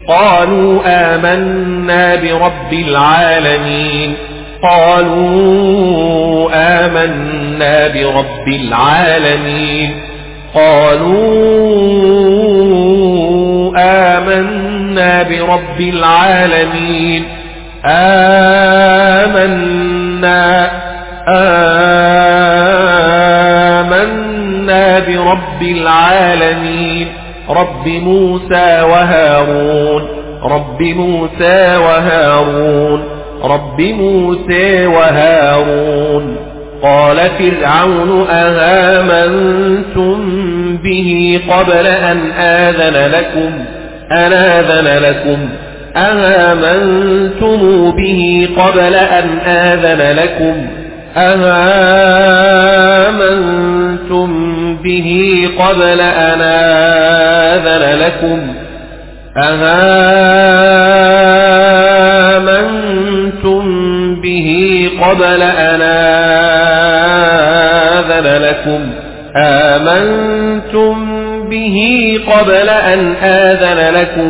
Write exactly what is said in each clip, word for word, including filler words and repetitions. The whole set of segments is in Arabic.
قالوا آمنا برب العالمين قالوا آمنا برب العالمين قالوا آمنا برب العالمين آمنا آمنا برب العالمين رب موسى وهارون رب موسى وهارون رب موسى وهارون قال فرعون أآمنتم به قبل أن آذن لكم أناذن لكم أآمنتم به قبل أن آذن لكم أآمنتم به قبل أن آذن لكم أآمنتم به قبل أن آذن لكم آمنتم به قبل أن آذن لكم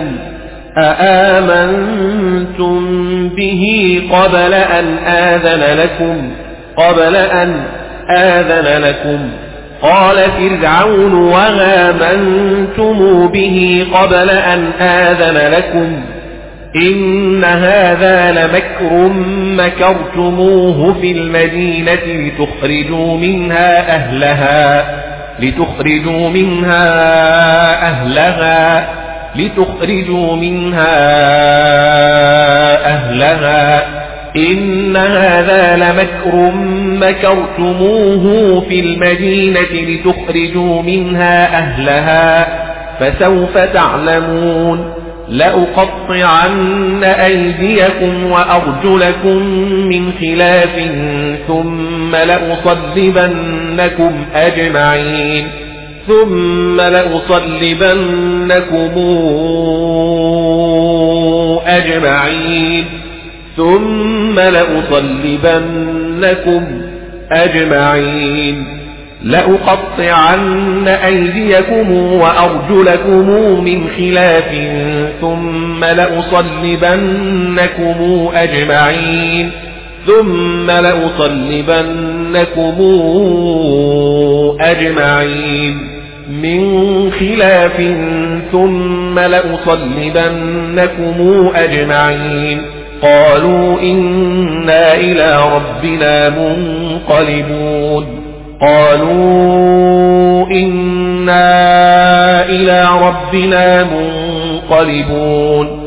أآمنتم به قبل أن آذن لكم قبل أن آذن لكم قال فرعون وآمنتم به قبل أن آذن لكم إن هذا لمكر مكرتموه في المدينة لتخرجوا منها أهلها لتخرجوا منها أهلها لتخرجوا منها أهلها إن هذا لمكر مكرتموه في المدينة لتخرجوا منها أهلها فسوف تعلمون لأقطعن أيديكم وأرجلكم من خلاف ثم لأصلبنكم أجمعين ثم لأصلبنكم أجمعين ثم لأصلبنكم أجمعين لأقطعن أيديكم وأرجلكم من خلاف ثم لأصلبنكم أجمعين ثم لأصلبنكم أجمعين من خلاف ثم لأصلبنكم أجمعين قالوا إنا إلى ربنا منقلبون قالوا إنا إلى ربنا منقلبون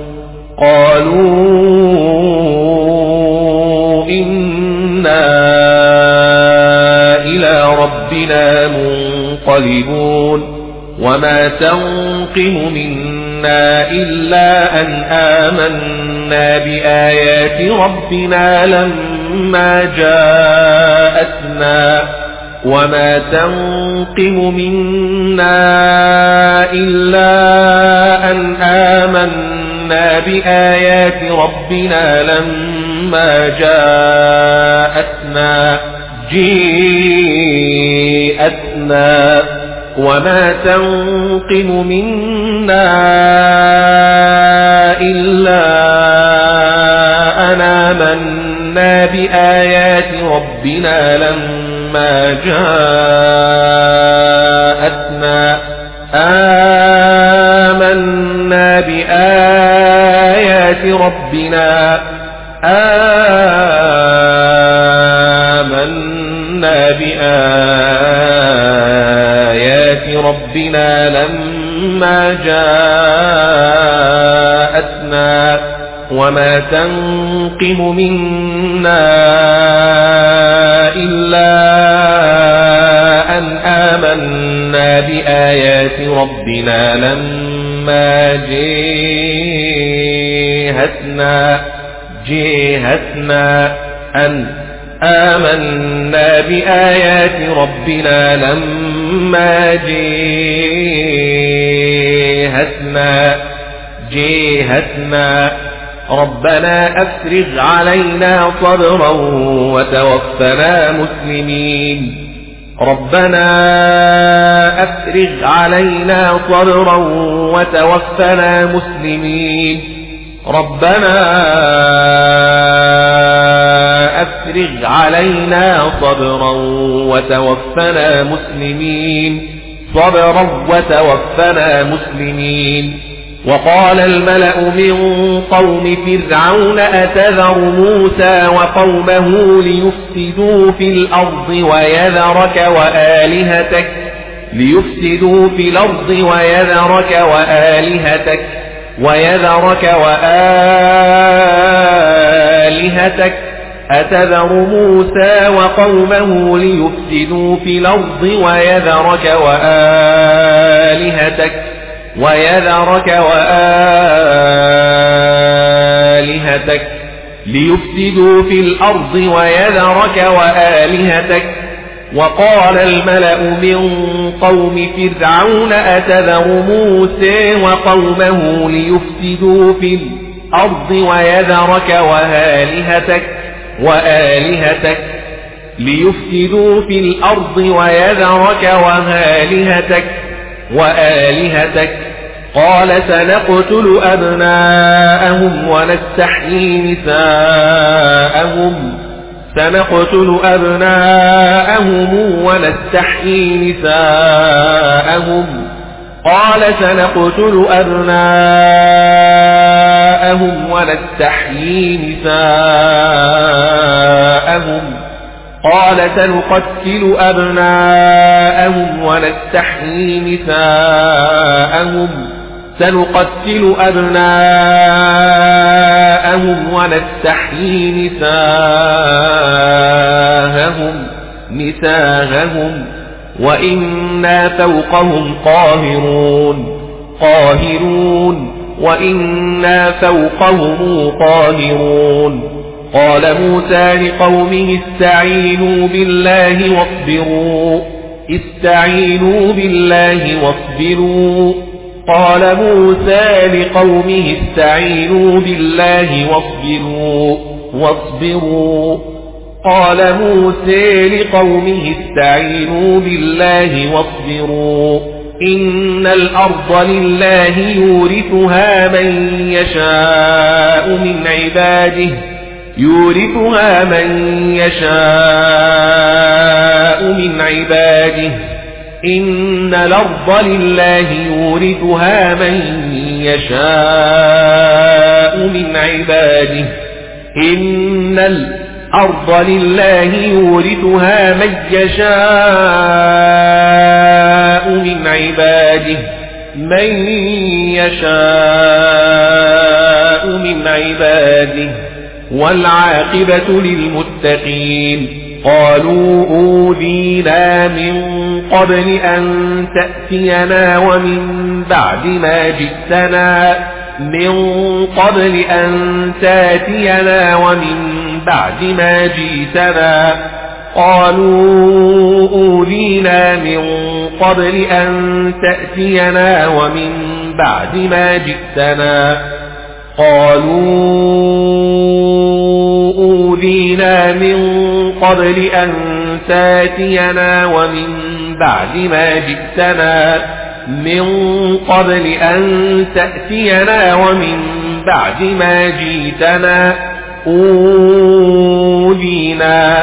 قالوا إنا إلى ربنا منقلبون وما تنقم منا إلا أن آمنا بآيات ربنا لما جاءتنا وما تنقم منا إلا أن آمنا بآيات ربنا لما جاءتنا جاءتنا وما تنقم منا إلا أن آمنا بآيات ربنا لما جاءتنا آمنا بآيات ربنا آمنا بآيات ربنا لما جاءتنا وما تنقم منا إلا أن آمنا بآيات ربنا لما جاءتنا جاءتنا أن آمنا بآيات ربنا لما جاءتنا جاءتنا ربنا أفرغ علينا صبرا وتوفنا مسلمين ربنا أفرغ علينا صبرا وتوفنا مسلمين ربنا أفرغ علينا صبرا وتوفنا مسلمين صبرا وتوفنا مسلمين وقال الملأ من قوم فرعون أتذر موسى وقومه ليفسدوا في الأرض ويذرك وآلهتك ليفسدوا في الأرض ويذرك وآلهتك ويذرك وآلهتك أتذر موسى وقومه ليفسدوا في الأرض ويذرك وآلهتك ويذرك وآلهتك ليفسدوا في الأرض ويذرك وآلهتك وقال الملأ من قوم فرعون أتذر موسى وقومه ليفسدوا في الأرض ويذرك وآلهتك وآلهتك ليفسدوا في الأرض ويذرك وآلهتك وآلهتك قال سنقتل أبناءهم ونستحيي نساءهم سنقتل أبناءهم ونستحيي نساءهم قال سنقتل أبناءهم ونستحيي نساءهم قال سنقتل أبناءهم ونستحيي نساءهم سنقتل أبناءهم ونستحيي نساءهم نساءهم وإنا فوقهم قاهرون قاهرون وإنا فوقهم قاهرون قال موسى لقومه استعينوا بالله واصبروا استعينوا بالله واصبروا قال موسى لقومه استعينوا بالله واصبروا واصبروا قال موسى لقومه استعينوا بالله واصبروا إن الأرض لله يورثها من يشاء من عباده يورثها من يشاء من عباده إن الأرض لله يورثها من يشاء من عباده إن الأرض لله يورثها من يشاء من عباده من يشاء من عباده والعاقبة للمتقين قالوا أوذينا من قبل أن تأتينا ومن بعد ما جئتنا من قبل أن تأتينا ومن بعد ما جئتنا قالوا أوذينا من قبل أن تأتينا ومن بعد ما جئتنا قالوا أوذينا من قبل أن تأتينا ومن بعد ما جئتنا من قبل أن تأتينا ومن بعد ما جئتنا أوذينا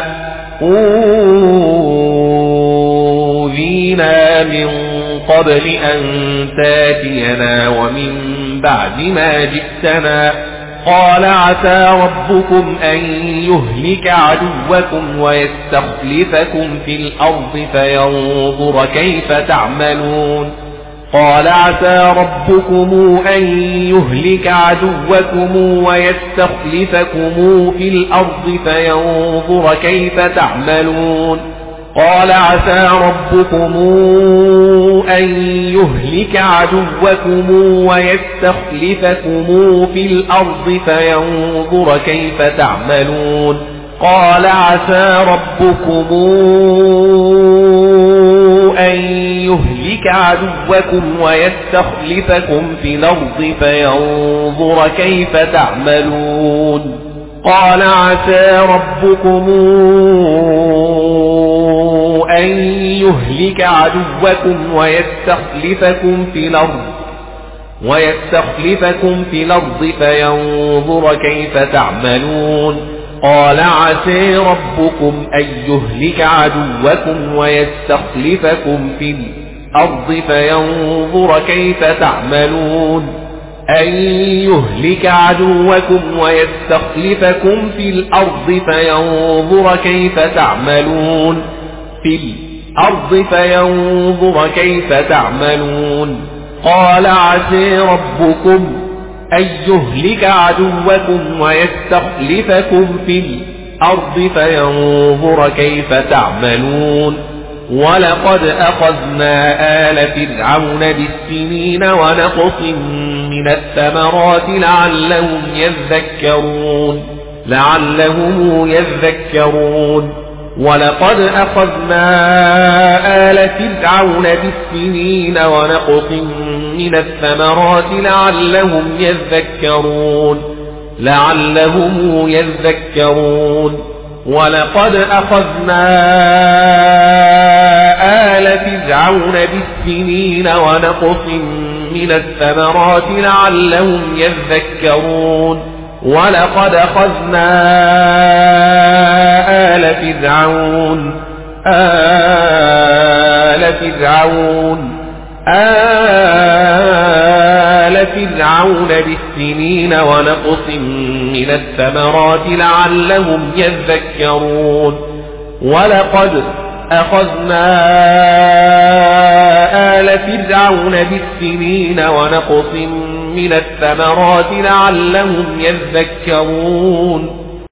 أوذينا من قبل أن تأتينا ومن بعد ما جئتنا قال عسى ربكم أن يهلك عدوكم ويستخلفكم في الأرض فينظر كيف تعملون قال عسى ربكم أن يهلك عدوكم ويستخلفكم في الأرض فينظر كيف تعملون قال عسى ربكم أن يهلك عدوكم ويستخلفكم في الأرض فينظر كيف تعملون قال عسى ربكم أن يهلك عدوكم ويستخلفكم في الأرض فينظر كيف تعملون قال عسى ربكم أن يهلك عدوكم ويستخلفكم في الأرض ويستخلفكم في الأرض فينظر كيف تعملون قال عسى ربكم أن يهلك عدوكم ويستخلفكم في الأرض فينظر كيف تعملون أن يهلك عدوكم ويستخلفكم في الأرض فينظر كيف تعملون في الأرض فينظر كيف تعملون قال عسى ربكم أن يهلك عدوكم ويستخلفكم في الأرض فينظر كيف تعملون ولقد أخذنا آل فرعون بالسنين ونقص من الثمرات لعلهم يذكرون لعلهم يذكرون ولقد أخذنا آل فرعون بالسنين ونقص من الثمرات لعلهم يذكرون لعلهم يذكرون ولقد أخذنا آل فرعون بالسنين ونقص من الثمرات لعلهم يذكرون ولقد أخذنا آل فرعون آل فرعون آل فرعون بالسنين ونقص من الثمرات لعلهم يذكرون ولقد أخذنا آل فرعون بالسنين ونقص من الثمرات لعلهم يذكرون